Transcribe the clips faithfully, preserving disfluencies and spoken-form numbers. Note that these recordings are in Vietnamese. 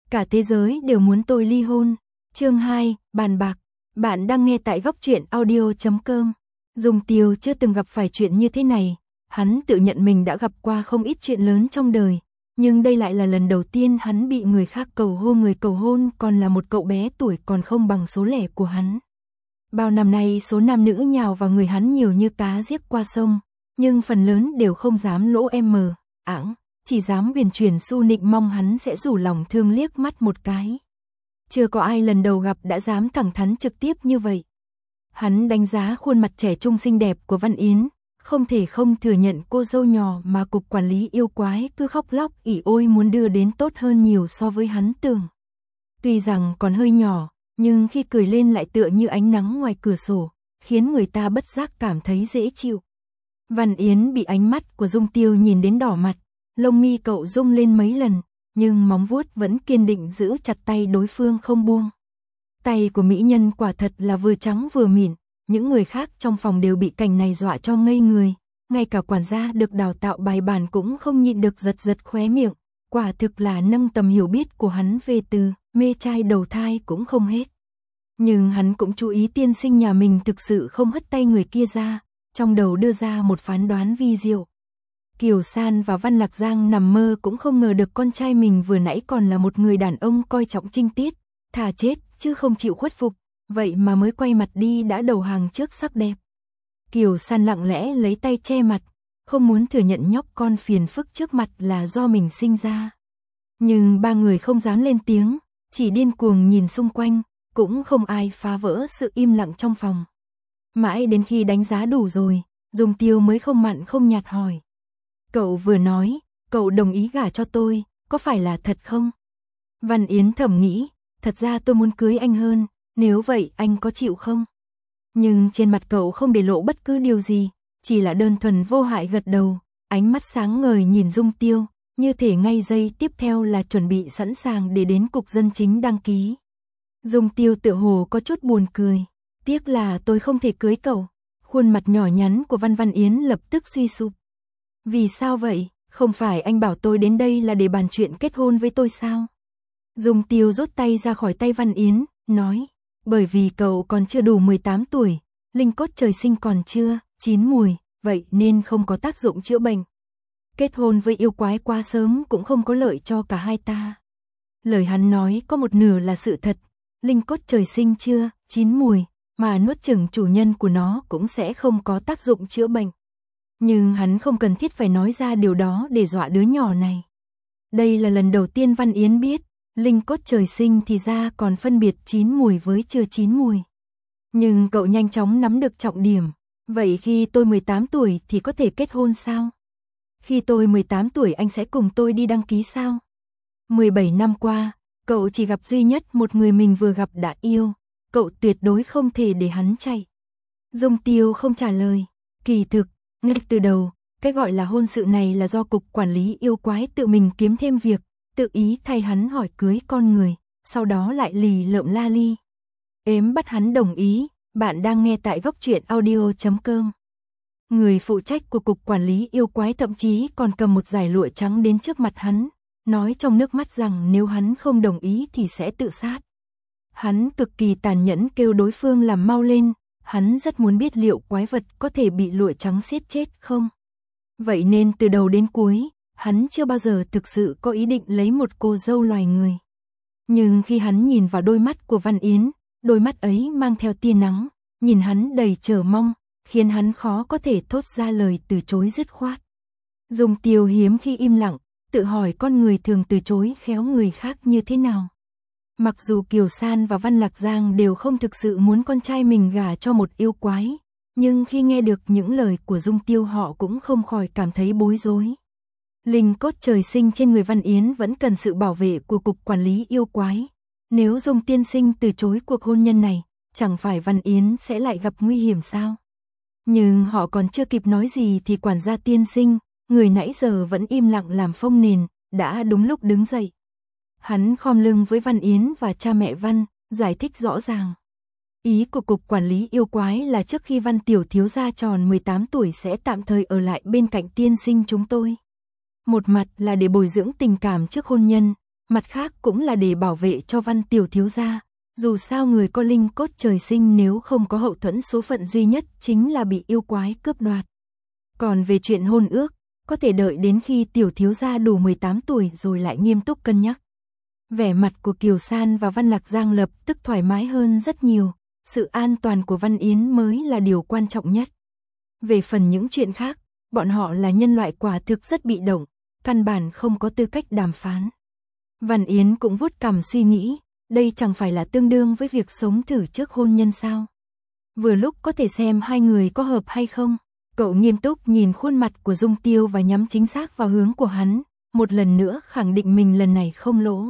cả thế giới đều muốn tôi ly hôn. Chương hai, bàn bạc. Bạn đang nghe tại góc truyện audio chấm com. Dung Tiêu chưa từng gặp phải chuyện như thế này, hắn tự nhận mình đã gặp qua không ít chuyện lớn trong đời, nhưng đây lại là lần đầu tiên hắn bị người khác cầu hôn, người cầu hôn còn là một cậu bé tuổi còn không bằng số lẻ của hắn. Bao năm nay số nam nữ nhào vào người hắn nhiều như cá giết qua sông, nhưng phần lớn đều không dám lỗ em mờ, ảng, chỉ dám huyền chuyển su nịnh mong hắn sẽ rủ lòng thương liếc mắt một cái. Chưa có ai lần đầu gặp đã dám thẳng thắn trực tiếp như vậy. Hắn đánh giá khuôn mặt trẻ trung xinh đẹp của Văn Yến, không thể không thừa nhận cô dâu nhỏ mà cục quản lý yêu quái cứ khóc lóc ỉ ôi muốn đưa đến tốt hơn nhiều so với hắn tưởng. Tuy rằng còn hơi nhỏ, nhưng khi cười lên lại tựa như ánh nắng ngoài cửa sổ, khiến người ta bất giác cảm thấy dễ chịu. Văn Yến bị ánh mắt của Dung Tiêu nhìn đến đỏ mặt, lông mi cậu rung lên mấy lần, nhưng móng vuốt vẫn kiên định giữ chặt tay đối phương không buông. Tay của mỹ nhân quả thật là vừa trắng vừa mịn, những người khác trong phòng đều bị cảnh này dọa cho ngây người, ngay cả quản gia được đào tạo bài bản cũng không nhịn được giật giật khóe miệng, quả thực là nâng tầm hiểu biết của hắn về từ mê trai đầu thai cũng không hết. Nhưng hắn cũng chú ý tiên sinh nhà mình thực sự không hất tay người kia ra, trong đầu đưa ra một phán đoán vi diệu. Kiều San và Văn Lạc Giang nằm mơ cũng không ngờ được con trai mình vừa nãy còn là một người đàn ông coi trọng trinh tiết, thà chết chứ không chịu khuất phục, vậy mà mới quay mặt đi đã đầu hàng trước sắc đẹp. Kiều San lặng lẽ lấy tay che mặt, không muốn thừa nhận nhóc con phiền phức trước mặt là do mình sinh ra. Nhưng ba người không dám lên tiếng, chỉ điên cuồng nhìn xung quanh, cũng không ai phá vỡ sự im lặng trong phòng. Mãi đến khi đánh giá đủ rồi, Dung Tiêu mới không mặn không nhạt hỏi. Cậu vừa nói, cậu đồng ý gả cho tôi, có phải là thật không? Văn Yến thầm nghĩ, thật ra tôi muốn cưới anh hơn, nếu vậy anh có chịu không? Nhưng trên mặt cậu không để lộ bất cứ điều gì, chỉ là đơn thuần vô hại gật đầu, ánh mắt sáng ngời nhìn Dung Tiêu, như thể ngay giây tiếp theo là chuẩn bị sẵn sàng để đến cục dân chính đăng ký. Dung Tiêu tựa hồ có chút buồn cười, tiếc là tôi không thể cưới cậu. Khuôn mặt nhỏ nhắn của Văn Văn Yến lập tức suy sụp. Vì sao vậy, không phải anh bảo tôi đến đây là để bàn chuyện kết hôn với tôi sao? Dung Tiêu rút tay ra khỏi tay Văn Yến, nói, bởi vì cậu còn chưa đủ mười tám tuổi, linh cốt trời sinh còn chưa chín mùi, vậy nên không có tác dụng chữa bệnh. Kết hôn với yêu quái quá sớm cũng không có lợi cho cả hai ta. Lời hắn nói có một nửa là sự thật, linh cốt trời sinh chưa chín mùi, mà nuốt chửng chủ nhân của nó cũng sẽ không có tác dụng chữa bệnh. Nhưng hắn không cần thiết phải nói ra điều đó để dọa đứa nhỏ này. Đây là lần đầu tiên Văn Yến biết, linh cốt trời sinh thì ra còn phân biệt chín mùi với chưa chín mùi. Nhưng cậu nhanh chóng nắm được trọng điểm, vậy khi tôi mười tám tuổi thì có thể kết hôn sao? Khi tôi mười tám tuổi anh sẽ cùng tôi đi đăng ký sao? mười bảy năm qua, cậu chỉ gặp duy nhất một người mình vừa gặp đã yêu, cậu tuyệt đối không thể để hắn chạy. Dung Tiêu không trả lời, kỳ thực, ngay từ đầu, cái gọi là hôn sự này là do cục quản lý yêu quái tự mình kiếm thêm việc, tự ý thay hắn hỏi cưới con người, sau đó lại lì lợm la ly. Ếm bắt hắn đồng ý, bạn đang nghe tại góc truyện audio chấm com. Người phụ trách của cục quản lý yêu quái thậm chí còn cầm một dải lụa trắng đến trước mặt hắn, nói trong nước mắt rằng nếu hắn không đồng ý thì sẽ tự sát. Hắn cực kỳ tàn nhẫn kêu đối phương làm mau lên, hắn rất muốn biết liệu quái vật có thể bị lụa trắng siết chết không. Vậy nên từ đầu đến cuối, hắn chưa bao giờ thực sự có ý định lấy một cô dâu loài người. Nhưng khi hắn nhìn vào đôi mắt của Văn Yến, đôi mắt ấy mang theo tia nắng, nhìn hắn đầy chờ mong, khiến hắn khó có thể thốt ra lời từ chối dứt khoát. Dung Tiêu hiếm khi im lặng, tự hỏi con người thường từ chối khéo người khác như thế nào. Mặc dù Kiều San và Văn Lạc Giang đều không thực sự muốn con trai mình gả cho một yêu quái, nhưng khi nghe được những lời của Dung Tiêu họ cũng không khỏi cảm thấy bối rối. Linh cốt trời sinh trên người Văn Yến vẫn cần sự bảo vệ của cục quản lý yêu quái. Nếu Dung tiên sinh từ chối cuộc hôn nhân này, chẳng phải Văn Yến sẽ lại gặp nguy hiểm sao? Nhưng họ còn chưa kịp nói gì thì quản gia tiên sinh, người nãy giờ vẫn im lặng làm phông nền, đã đúng lúc đứng dậy. Hắn khom lưng với Văn Yến và cha mẹ Văn, giải thích rõ ràng. Ý của cục quản lý yêu quái là trước khi Văn tiểu thiếu gia tròn mười tám tuổi sẽ tạm thời ở lại bên cạnh tiên sinh chúng tôi. Một mặt là để bồi dưỡng tình cảm trước hôn nhân, mặt khác cũng là để bảo vệ cho Văn tiểu thiếu gia. Dù sao người có linh cốt trời sinh nếu không có hậu thuẫn số phận duy nhất chính là bị yêu quái cướp đoạt. Còn về chuyện hôn ước, có thể đợi đến khi tiểu thiếu gia đủ mười tám tuổi rồi lại nghiêm túc cân nhắc. Vẻ mặt của Kiều San và Văn Lạc Giang lập tức thoải mái hơn rất nhiều, sự an toàn của Văn Yến mới là điều quan trọng nhất. Về phần những chuyện khác, bọn họ là nhân loại quả thực rất bị động, căn bản không có tư cách đàm phán. Văn Yến cũng vuốt cằm suy nghĩ, đây chẳng phải là tương đương với việc sống thử trước hôn nhân sao? Vừa lúc có thể xem hai người có hợp hay không. Cậu nghiêm túc nhìn khuôn mặt của Dung Tiêu và nhắm chính xác vào hướng của hắn, một lần nữa khẳng định mình lần này không lỗ.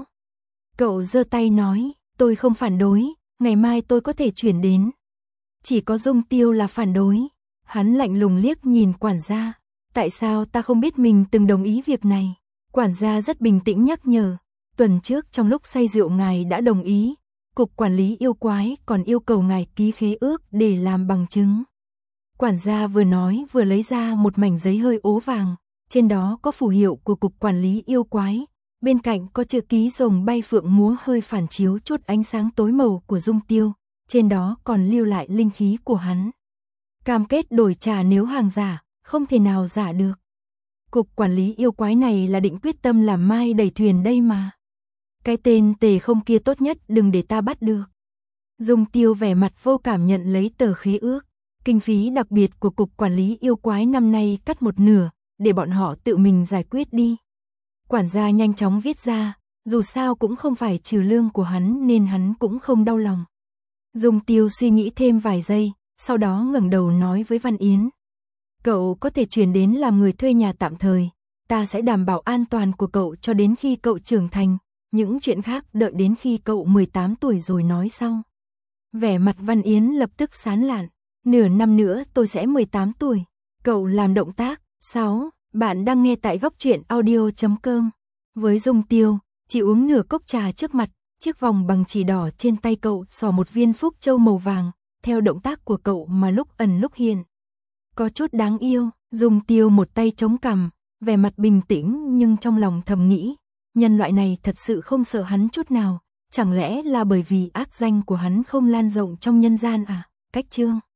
Cậu giơ tay nói, tôi không phản đối, ngày mai tôi có thể chuyển đến. Chỉ có Dung Tiêu là phản đối. Hắn lạnh lùng liếc nhìn quản gia. Tại sao ta không biết mình từng đồng ý việc này? Quản gia rất bình tĩnh nhắc nhở. Tuần trước trong lúc say rượu ngài đã đồng ý. Cục quản lý yêu quái còn yêu cầu ngài ký khế ước để làm bằng chứng. Quản gia vừa nói vừa lấy ra một mảnh giấy hơi ố vàng. Trên đó có phù hiệu của cục quản lý yêu quái. Bên cạnh có chữ ký rồng bay phượng múa hơi phản chiếu chút ánh sáng tối màu của Dung Tiêu. Trên đó còn lưu lại linh khí của hắn. Cam kết đổi trả nếu hàng giả, không thể nào giả được. Cục quản lý yêu quái này là định quyết tâm làm mai đẩy thuyền đây mà. Cái tên tề không kia tốt nhất đừng để ta bắt được. Dung Tiêu vẻ mặt vô cảm nhận lấy tờ khế ước. Kinh phí đặc biệt của cục quản lý yêu quái năm nay cắt một nửa, để bọn họ tự mình giải quyết đi. Quản gia nhanh chóng viết ra, dù sao cũng không phải trừ lương của hắn nên hắn cũng không đau lòng. Dung Tiêu suy nghĩ thêm vài giây, sau đó ngẩng đầu nói với Văn Yến. Cậu có thể chuyển đến làm người thuê nhà tạm thời, ta sẽ đảm bảo an toàn của cậu cho đến khi cậu trưởng thành, những chuyện khác đợi đến khi cậu mười tám tuổi rồi nói sau. Vẻ mặt Văn Yến lập tức sán lạn, nửa năm nữa tôi sẽ mười tám tuổi, cậu làm động tác. sáu. Bạn đang nghe tại góc truyện audio chấm com. Với Dung Tiêu, chỉ uống nửa cốc trà trước mặt, chiếc vòng bằng chỉ đỏ trên tay cậu xỏ một viên phúc châu màu vàng, theo động tác của cậu mà lúc ẩn lúc hiện. Có chút đáng yêu, Dung Tiêu một tay chống cằm, vẻ mặt bình tĩnh nhưng trong lòng thầm nghĩ, nhân loại này thật sự không sợ hắn chút nào, chẳng lẽ là bởi vì ác danh của hắn không lan rộng trong nhân gian à? Cách chương